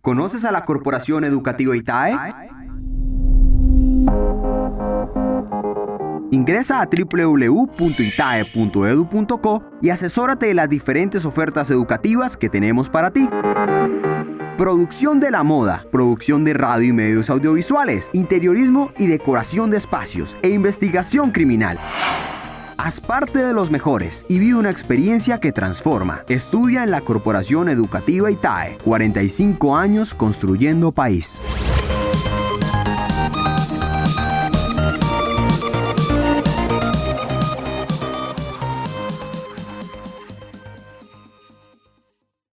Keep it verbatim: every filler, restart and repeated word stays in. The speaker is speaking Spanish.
¿Conoces a la Corporación Educativa ITAE? Ingresa a doble u doble u doble u punto itae punto edu punto co y asesórate de las diferentes ofertas educativas que tenemos para ti. Producción de la moda, producción de radio y medios audiovisuales, interiorismo y decoración de espacios e investigación criminal. Haz parte de los mejores y vive una experiencia que transforma. Estudia en la Corporación Educativa ITAE. cuarenta y cinco años construyendo país.